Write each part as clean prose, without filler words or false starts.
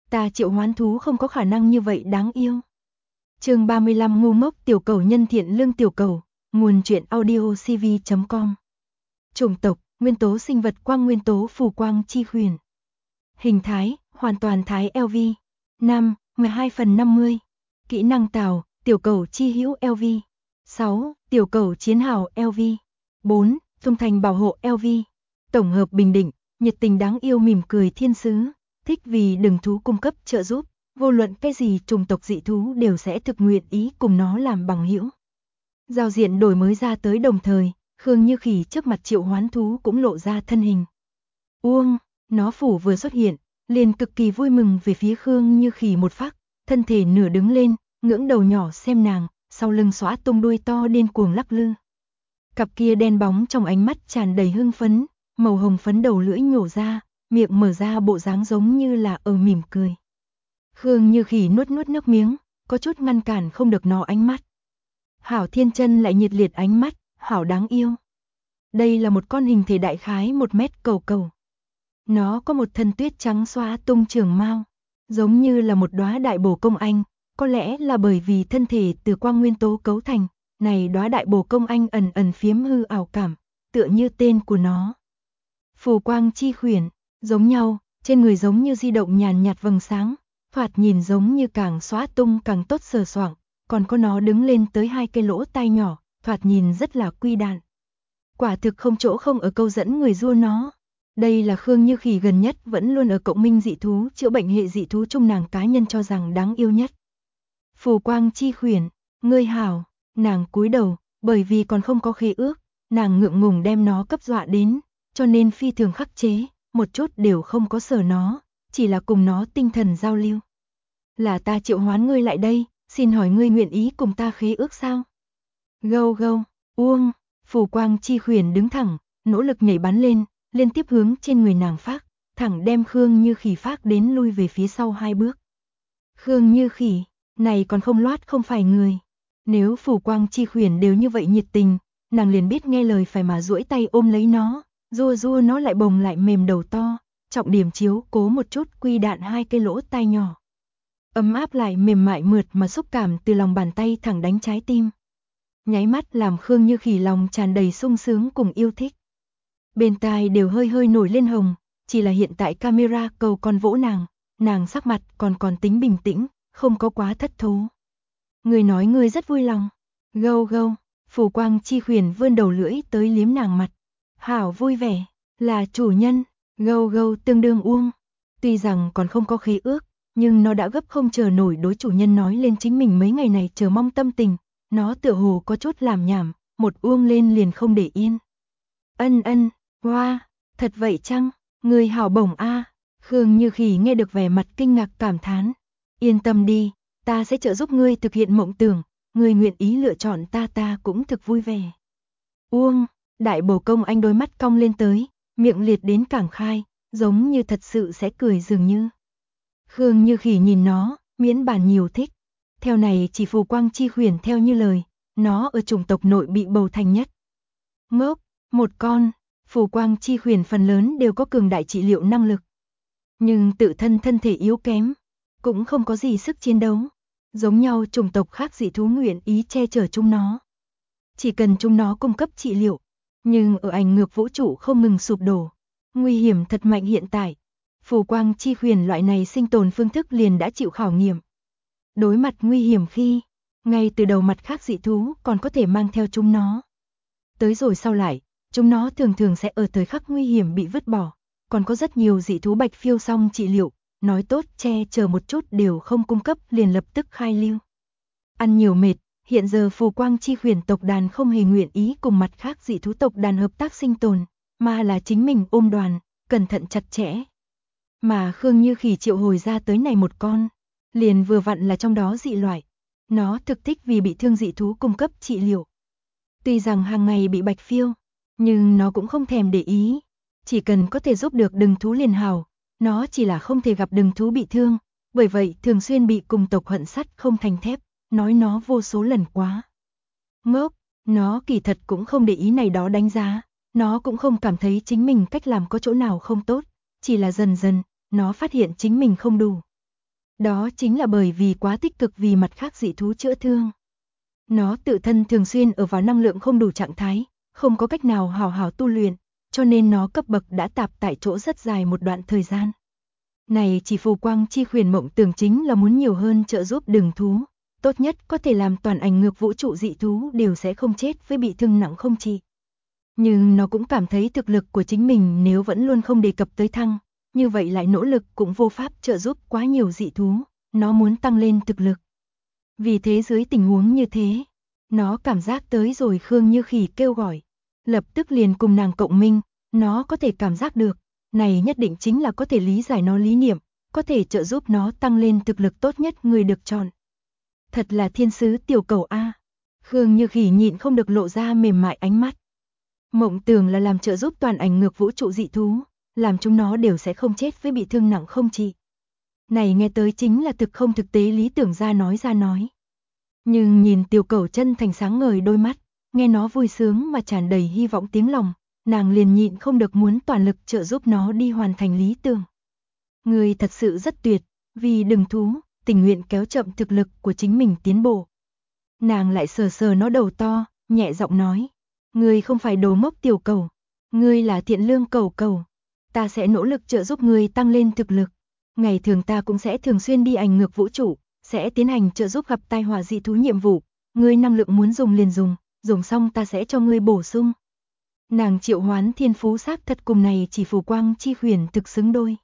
Ta triệu hoán thú không có khả năng như vậy đáng yêu. Chương 35 ngu ngốc tiểu cầu nhân thiện lương tiểu cầu, nguồn truyện audio cv.com. Chủng tộc, nguyên tố sinh vật quang nguyên tố phù quang chi huyền. Hình thái, hoàn toàn thái LV. Nam, 12/50. Kỹ năng tào, tiểu cầu chi hữu LV. 6. Tiểu cầu chiến hào LV. 4. Trung thành bảo hộ LV. Tổng hợp bình định, nhiệt tình đáng yêu mỉm cười thiên sứ, thích vì đừng thú cung cấp trợ giúp, vô luận cái gì chủng tộc dị thú đều sẽ thực nguyện ý cùng nó làm bằng hữu. Giao diện đổi mới ra tới đồng thời, Khương Như Khỉ trước mặt triệu hoán thú cũng lộ ra thân hình. Uông, nó phủ vừa xuất hiện, liền cực kỳ vui mừng về phía Khương Như Khỉ một phác, thân thể nửa đứng lên, ngưỡng đầu nhỏ xem nàng, sau lưng xõa tung đuôi to điên cuồng lắc lư. Cặp kia đen bóng trong ánh mắt tràn đầy hưng phấn, màu hồng phấn đầu lưỡi nhổ ra, miệng mở ra bộ dáng giống như là ở mỉm cười. Khương Như Khỉ nuốt nước miếng, có chút ngăn cản không được nó ánh mắt. Hảo thiên chân lại nhiệt liệt ánh mắt, hảo đáng yêu. Đây là một con hình thể đại khái 1 mét cầu cầu. Nó có một thân tuyết trắng xóa tung trường mao, giống như là một đóa đại bồ công anh, có lẽ là bởi vì thân thể từ quang nguyên tố cấu thành, này đóa đại bồ công anh ẩn ẩn phiếm hư ảo cảm, tựa như tên của nó. Phù quang chi khuyển, giống nhau, trên người giống như di động nhàn nhạt vầng sáng, thoạt nhìn giống như càng xóa tung càng tốt sờ soạng, còn có nó đứng lên tới 2 cây lỗ tai nhỏ, thoạt nhìn rất là quy đạn. Quả thực không chỗ không ở câu dẫn người dua nó. Đây là Khương Như Khỉ gần nhất vẫn luôn ở cộng minh dị thú chữa bệnh hệ dị thú chung nàng cá nhân cho rằng đáng yêu nhất. Phù quang chi khuyển, ngươi hảo, nàng cúi đầu, bởi vì còn không có khế ước, nàng ngượng ngùng đem nó cấp dọa đến, cho nên phi thường khắc chế, một chút đều không có sờ nó, chỉ là cùng nó tinh thần giao lưu. Là ta triệu hoán ngươi lại đây, xin hỏi ngươi nguyện ý cùng ta khế ước sao? Gâu gâu, uông, phù quang chi khuyển đứng thẳng, nỗ lực nhảy bắn lên, liên tiếp hướng trên người nàng phác, thẳng đem Khương Như Khỉ phác đến lui về phía sau 2 bước. Khương Như Khỉ, này còn không loát không phải người. Nếu phù quang chi khuyển đều như vậy nhiệt tình, nàng liền biết nghe lời phải mà duỗi tay ôm lấy nó, rua nó lại bồng lại mềm đầu to, trọng điểm chiếu cố một chút quy đạn 2 cây lỗ tai nhỏ. Ấm áp lại mềm mại mượt mà xúc cảm từ lòng bàn tay thẳng đánh trái tim. Nháy mắt làm Khương Như Khỉ lòng tràn đầy sung sướng cùng yêu thích. Bên tai đều hơi hơi nổi lên hồng, chỉ là hiện tại camera cầu còn vỗ nàng sắc mặt còn tính bình tĩnh, không có quá thất thố. Người nói ngươi rất vui lòng. Gâu gâu, phù quang chi khuyển vươn đầu lưỡi tới liếm nàng mặt. Hảo vui vẻ, là chủ nhân. Gâu gâu tương đương uông. Tuy rằng còn không có khế ước, nhưng nó đã gấp không chờ nổi đối chủ nhân nói lên chính mình mấy ngày này chờ mong tâm tình. Nó tựa hồ có chút làm nhảm, một uông lên liền không để yên. Ân, hoa, thật vậy chăng, người hảo bổng a. Khương Như Khỉ nghe được vẻ mặt kinh ngạc cảm thán. Yên tâm đi, ta sẽ trợ giúp ngươi thực hiện mộng tưởng, ngươi nguyện ý lựa chọn ta cũng thực vui vẻ. Uông, đại bồ công anh đôi mắt cong lên tới, miệng liệt đến cảng khai, giống như thật sự sẽ cười dường như. Khương Như Khỉ nhìn nó, miễn bản nhiều thích. Theo này chỉ phù quang chi khuyển theo như lời, nó ở chủng tộc nội bị bầu thành nhất. Ngốc, một con, phù quang chi khuyển phần lớn đều có cường đại trị liệu năng lực. Nhưng tự thân thân thể yếu kém, cũng không có gì sức chiến đấu. Giống nhau chủng tộc khác dị thú nguyện ý che chở chúng nó. Chỉ cần chúng nó cung cấp trị liệu, nhưng ở ảnh ngược vũ trụ không ngừng sụp đổ. Nguy hiểm thật mạnh hiện tại. Phù quang chi khuyển loại này sinh tồn phương thức liền đã chịu khảo nghiệm. Đối mặt nguy hiểm khi, ngay từ đầu mặt khác dị thú còn có thể mang theo chúng nó. Tới rồi sau lại, chúng nó thường sẽ ở thời khắc nguy hiểm bị vứt bỏ. Còn có rất nhiều dị thú bạch phiêu xong trị liệu, nói tốt che chở một chút đều không cung cấp liền lập tức khai lưu. Ăn nhiều mệt, hiện giờ phù quang chi khuyển tộc đàn không hề nguyện ý cùng mặt khác dị thú tộc đàn hợp tác sinh tồn, mà là chính mình ôm đoàn, cẩn thận chặt chẽ. Mà Khương Như Khỉ triệu hồi ra tới này một con, liền vừa vặn là trong đó dị loại. Nó thực thích vì bị thương dị thú cung cấp trị liệu. Tuy rằng hàng ngày bị bạch phiêu, nhưng nó cũng không thèm để ý. Chỉ cần có thể giúp được đừng thú liền hào, nó chỉ là không thể gặp đừng thú bị thương, bởi vậy thường xuyên bị cùng tộc hận sắt không thành thép, nói nó vô số lần quá. Ngốc, nó kỳ thật cũng không để ý này đó đánh giá, nó cũng không cảm thấy chính mình cách làm có chỗ nào không tốt, chỉ là dần dần, nó phát hiện chính mình không đủ. Đó chính là bởi vì quá tích cực vì mặt khác dị thú chữa thương. Nó tự thân thường xuyên ở vào năng lượng không đủ trạng thái, không có cách nào hào hào tu luyện, cho nên nó cấp bậc đã tạp tại chỗ rất dài một đoạn thời gian. Này chỉ Phù Quang Chi Huyền mộng tưởng chính là muốn nhiều hơn trợ giúp Đừng thú, tốt nhất có thể làm toàn ảnh ngược vũ trụ dị thú đều sẽ không chết với bị thương nặng không trị. Nhưng nó cũng cảm thấy thực lực của chính mình nếu vẫn luôn không đề cập tới thăng, như vậy lại nỗ lực cũng vô pháp trợ giúp quá nhiều dị thú, nó muốn tăng lên thực lực. Vì thế dưới tình huống như thế, nó cảm giác tới rồi Khương Như Khỉ kêu gọi, lập tức liền cùng nàng cộng minh, nó có thể cảm giác được, này nhất định chính là có thể lý giải nó lý niệm, có thể trợ giúp nó tăng lên thực lực tốt nhất người được chọn. Thật là thiên sứ tiểu cầu A. Khương Như Khỉ nhịn không được lộ ra mềm mại ánh mắt. Mộng tưởng là làm trợ giúp toàn ảnh ngược vũ trụ dị thú, làm chúng nó đều sẽ không chết với bị thương nặng không trị. Này nghe tới chính là thực không thực tế lý tưởng ra nói. Nhưng nhìn tiểu cẩu chân thành sáng ngời đôi mắt, nghe nó vui sướng mà tràn đầy hy vọng tiếng lòng, nàng liền nhịn không được muốn toàn lực trợ giúp nó đi hoàn thành lý tưởng. Người thật sự rất tuyệt, vì Đừng thú, tình nguyện kéo chậm thực lực của chính mình tiến bộ. Nàng lại sờ sờ nó đầu to, nhẹ giọng nói, ngươi không phải đồ ngốc tiểu cẩu, ngươi là thiện lương cẩu cẩu, ta sẽ nỗ lực trợ giúp ngươi tăng lên thực lực. Ngày thường ta cũng sẽ thường xuyên đi ảnh ngược vũ trụ, sẽ tiến hành trợ giúp gặp tai họa dị thú nhiệm vụ, ngươi năng lượng muốn dùng liền dùng xong ta sẽ cho ngươi bổ sung. Nàng triệu hoán thiên phú xác thật cùng này chỉ Phù Quang Chi Huyền thực xứng đôi.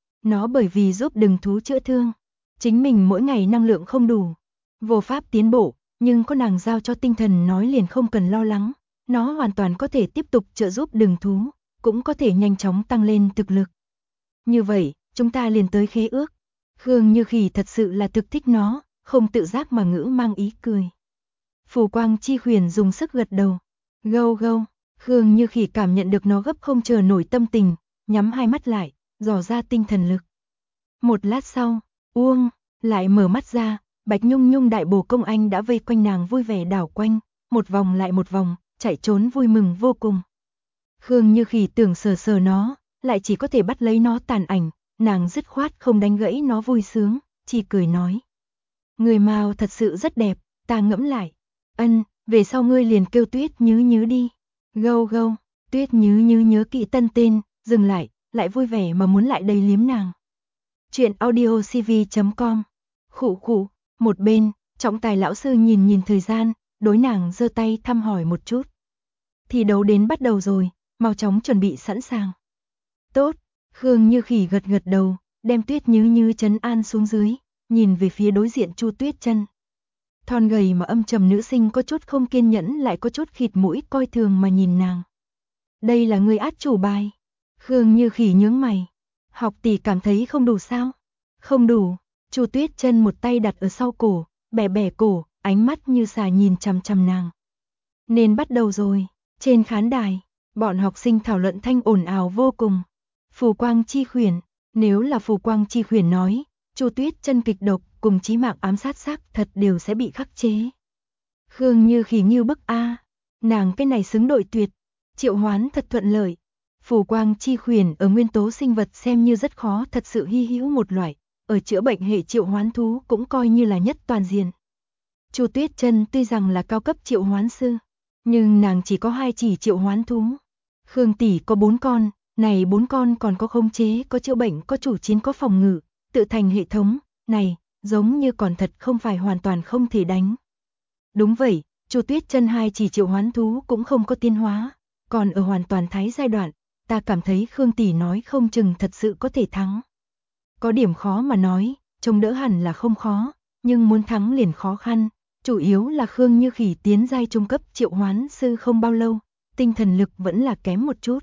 Nó bởi vì giúp Đừng thú chữa thương, chính mình mỗi ngày năng lượng không đủ, vô pháp tiến bộ, nhưng có nàng giao cho tinh thần nói liền không cần lo lắng, nó hoàn toàn có thể tiếp tục trợ giúp Đừng thú, cũng có thể nhanh chóng tăng lên thực lực. Như vậy, chúng ta liền tới khế ước. Khương Như Khỉ thật sự là thực thích nó, không tự giác mà ngữ mang ý cười. Phù Quang Chi Huyền dùng sức gật đầu. Gâu gâu, Khương Như Khỉ cảm nhận được nó gấp không chờ nổi tâm tình, nhắm hai mắt lại, dò ra tinh thần lực. Một lát sau, Uông lại mở mắt ra, Bạch Nhung Nhung đại bổ công anh đã vây quanh nàng vui vẻ đảo quanh, một vòng lại một vòng, chạy trốn vui mừng vô cùng. Khương Như Khỉ tưởng sờ sờ nó, lại chỉ có thể bắt lấy nó tàn ảnh, nàng dứt khoát không đánh gãy nó vui sướng, chỉ cười nói. Người Mao thật sự rất đẹp, ta ngẫm lại. Ân, về sau ngươi liền kêu Tuyết Nhứ Nhứ đi. Gâu gâu, Tuyết Nhứ Nhứ nhớ kỹ tân tên, dừng lại vui vẻ mà muốn lại đây liếm nàng. Chuyện audiocv.com. Khụ khụ, một bên, trọng tài lão sư nhìn thời gian, đối nàng giơ tay thăm hỏi một chút. Thi đấu đến bắt đầu rồi, mau chóng chuẩn bị sẵn sàng. Tốt, Khương Như Khỉ gật đầu, đem Tuyết Nhứ Nhứ trấn an xuống dưới, nhìn về phía đối diện Chu Tuyết Chân. Thon gầy mà âm trầm nữ sinh có chút không kiên nhẫn lại có chút khịt mũi coi thường mà nhìn nàng. Đây là người át chủ bài. Khương Như Khỉ nhướng mày. Học tỷ cảm thấy không đủ sao? Không đủ. Chu Tuyết Chân một tay đặt ở sau cổ, bẻ cổ, ánh mắt như xà nhìn chằm chằm nàng. Nên bắt đầu rồi. Trên khán đài, bọn học sinh thảo luận thanh ồn ào vô cùng. Phù Quang Chi Huyền, nếu là Phù Quang Chi Huyền nói, Chu Tuyết Chân kịch độc cùng chí mạng ám sát xác thật đều sẽ bị khắc chế. Khương Như Khỉ nghiêu bức a, nàng cái này xứng đội tuyệt, triệu hoán thật thuận lợi. Phù Quang Chi Huyền ở nguyên tố sinh vật xem như rất khó, thật sự hy hữu một loại, ở chữa bệnh hệ triệu hoán thú cũng coi như là nhất toàn diện. Chu Tuyết Chân tuy rằng là cao cấp triệu hoán sư, nhưng nàng chỉ có 2 chỉ triệu hoán thú. Khương tỷ có 4 con, này 4 con còn có khống chế, có chữa bệnh, có chủ chiến, có phòng ngự, tự thành hệ thống, này, giống như còn thật không phải hoàn toàn không thể đánh. Đúng vậy, Chu Tuyết Chân 2 chỉ triệu hoán thú cũng không có tiến hóa, còn ở hoàn toàn thái giai đoạn, ta cảm thấy Khương tỷ nói không chừng thật sự có thể thắng. Có điểm khó mà nói, trông đỡ hẳn là không khó, nhưng muốn thắng liền khó khăn, chủ yếu là Khương Như Khỉ tiến giai trung cấp triệu hoán sư không bao lâu, tinh thần lực vẫn là kém một chút.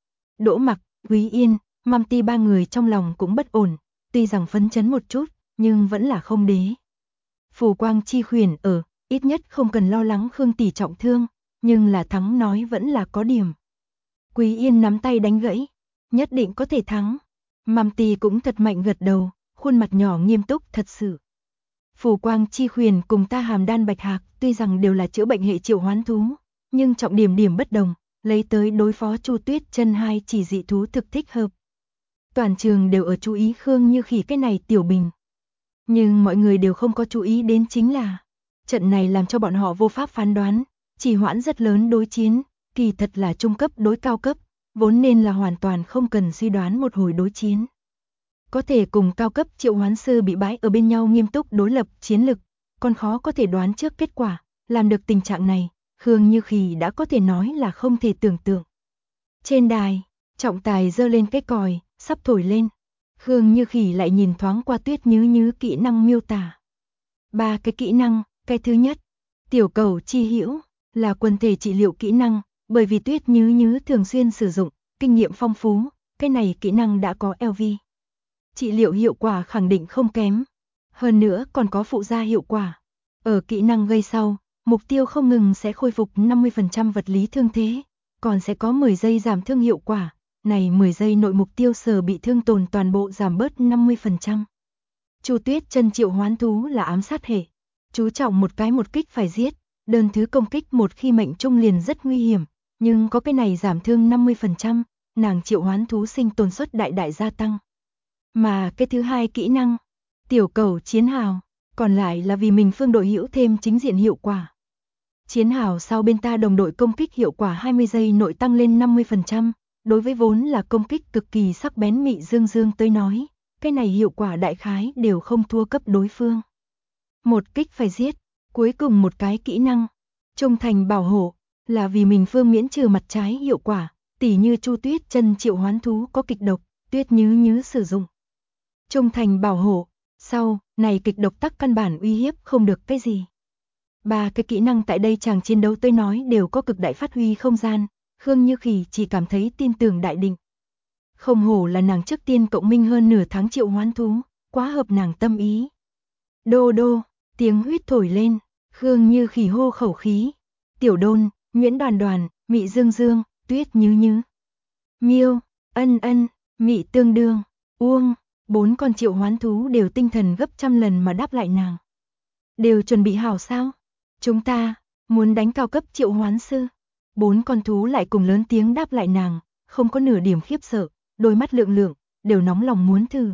Đỗ Mặc, Quý Yên, Măm Ti 3 người trong lòng cũng bất ổn, tuy rằng phấn chấn một chút, nhưng vẫn là không đế. Phù Quang Chi Huyền ít nhất không cần lo lắng Khương tỷ trọng thương, nhưng là thắng nói vẫn là có điểm. Quý Yên nắm tay đánh gãy, nhất định có thể thắng. Măm Ti cũng thật mạnh gật đầu, khuôn mặt nhỏ nghiêm túc thật sự. Phù Quang Chi Huyền cùng ta Hàm Đan Bạch Hạc tuy rằng đều là chữa bệnh hệ triệu hoán thú, nhưng trọng điểm bất đồng, lấy tới đối phó Chu Tuyết Chân 2 chỉ dị thú thực thích hợp. Toàn trường đều ở chú ý Khương Như Khỉ cái này tiểu bình. Nhưng mọi người đều không có chú ý đến chính là, trận này làm cho bọn họ vô pháp phán đoán, trì hoãn rất lớn đối chiến, kỳ thật là trung cấp đối cao cấp, vốn nên là hoàn toàn không cần suy đoán một hồi đối chiến. Có thể cùng cao cấp triệu hoán sư bị bãi ở bên nhau nghiêm túc đối lập chiến lực, còn khó có thể đoán trước kết quả, làm được tình trạng này, Khương Như Khỉ đã có thể nói là không thể tưởng tượng. Trên đài, trọng tài giơ lên cái còi, sắp thổi lên. Khương Như Khỉ lại nhìn thoáng qua Tuyết Nhứ Nhứ kỹ năng miêu tả. 3 cái kỹ năng, cái thứ nhất, tiểu cầu chi hữu, là quần thể trị liệu kỹ năng, bởi vì Tuyết Nhứ Nhứ thường xuyên sử dụng, kinh nghiệm phong phú, cái này kỹ năng đã có LV. Trị liệu hiệu quả khẳng định không kém. Hơn nữa còn có phụ gia hiệu quả. Ở kỹ năng gây sau, mục tiêu không ngừng sẽ khôi phục 50% vật lý thương thế, còn sẽ có 10 giây giảm thương hiệu quả. Này 10 giây nội mục tiêu sở bị thương tổn toàn bộ giảm bớt 50%. Chu Tuyết Chân triệu hoán thú là ám sát hệ, chú trọng một cái một kích phải giết, đơn thứ công kích một khi mệnh trung liền rất nguy hiểm, nhưng có cái này giảm thương 50%, nàng triệu hoán thú sinh tồn suất đại đại gia tăng. Mà cái thứ hai kỹ năng, tiểu cầu chiến hào, còn lại là vì mình phương đội hữu thêm chính diện hiệu quả. Chiến hào sau bên ta đồng đội công kích hiệu quả 20 giây nội tăng lên 50%, đối với vốn là công kích cực kỳ sắc bén Mị Dương Dương tới nói, cái này hiệu quả đại khái đều không thua cấp đối phương. Một kích phải giết, cuối cùng một cái kỹ năng, trung thành bảo hộ, là vì mình phương miễn trừ mặt trái hiệu quả, tỉ như Chu Tuyết Chân triệu hoán thú có kịch độc, Tuyết Nhứ Nhứ sử dụng. Trung thành bảo hộ, sau, này kịch độc tắc căn bản uy hiếp không được cái gì. 3 cái kỹ năng tại đây chàng chiến đấu tới nói đều có cực đại phát huy không gian, Khương Như Khỉ chỉ cảm thấy tin tưởng đại định. Không hổ là nàng trước tiên cộng minh hơn nửa tháng triệu hoán thú, quá hợp nàng tâm ý. Đô đô, tiếng huýt thổi lên, Khương Như Khỉ hô khẩu khí. Tiểu Đôn, Nguyễn Đoàn Đoàn, Mị Dương Dương, Tuyết Nhứ Nhứ. Miêu, Ân Ân, Mị Tương Đương, Uông, 4 con triệu hoán thú đều tinh thần gấp trăm lần mà đáp lại nàng. Đều chuẩn bị hảo sao? Chúng ta, muốn đánh cao cấp triệu hoán sư. 4 con thú lại cùng lớn tiếng đáp lại nàng, không có nửa điểm khiếp sợ, đôi mắt lượng lượng, đều nóng lòng muốn thử.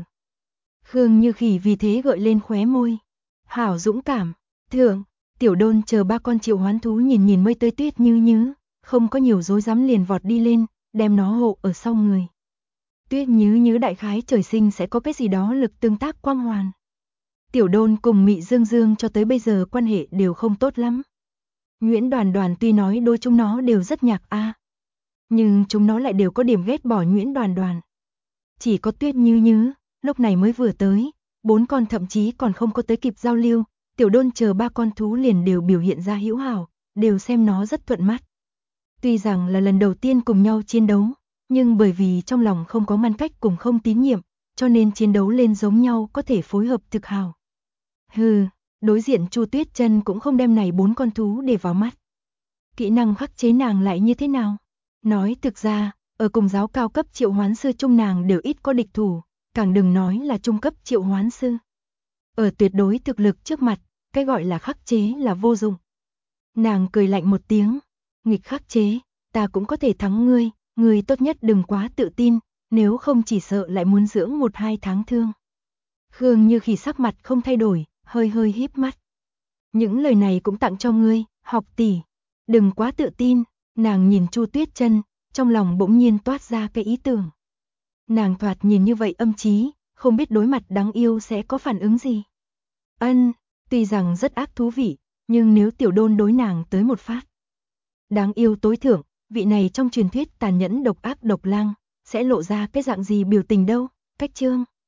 Khương Như Khỉ vì thế gợi lên khóe môi. Hảo dũng cảm, thượng, Tiểu Đôn chờ 3 con triệu hoán thú nhìn nhìn mây tươi Tuyết Nhứ Nhứ, không có nhiều dối dám liền vọt đi lên, đem nó hộ ở sau người. Tuyết Nhứ Nhứ đại khái trời sinh sẽ có cái gì đó lực tương tác quang hoàn. Tiểu Đôn cùng Mị Dương Dương cho tới bây giờ quan hệ đều không tốt lắm. Nguyễn Đoàn Đoàn tuy nói đôi chúng nó đều rất nhạc nhưng chúng nó lại đều có điểm ghét bỏ Nguyễn Đoàn Đoàn. Chỉ có Tuyết Nhứ Nhứ, lúc này mới vừa tới, 4 con thậm chí còn không có tới kịp giao lưu, Tiểu Đôn chờ 3 con thú liền đều biểu hiện ra hữu hảo, đều xem nó rất thuận mắt. Tuy rằng là lần đầu tiên cùng nhau chiến đấu, nhưng bởi vì trong lòng không có ngăn cách cùng không tín nhiệm, cho nên chiến đấu lên giống nhau có thể phối hợp thực hảo. Hừ, đối diện Chu Tuyết Chân cũng không đem này 4 con thú để vào mắt. Kỹ năng khắc chế nàng lại như thế nào? Nói thực ra, ở cùng giáo cao cấp triệu hoán sư chung nàng đều ít có địch thủ, càng đừng nói là trung cấp triệu hoán sư. Ở tuyệt đối thực lực trước mặt, cái gọi là khắc chế là vô dụng. Nàng cười lạnh một tiếng, nghịch khắc chế, ta cũng có thể thắng ngươi, ngươi tốt nhất đừng quá tự tin, nếu không chỉ sợ lại muốn dưỡng 1-2 tháng thương. Khương Như Khỉ sắc mặt không thay đổi, hơi hơi híp mắt. Những lời này cũng tặng cho ngươi, học tỷ, đừng quá tự tin. Nàng nhìn Chu Tuyết Chân, trong lòng bỗng nhiên toát ra cái ý tưởng. Nàng thoạt nhìn như vậy âm trí, không biết đối mặt đáng yêu sẽ có phản ứng gì. Tuy rằng rất ác thú vị, nhưng nếu Tiểu Đôn đối nàng tới một phát. Đáng yêu tối thượng, vị này trong truyền thuyết tàn nhẫn độc ác độc lang, sẽ lộ ra cái dạng gì biểu tình đâu, cách chương.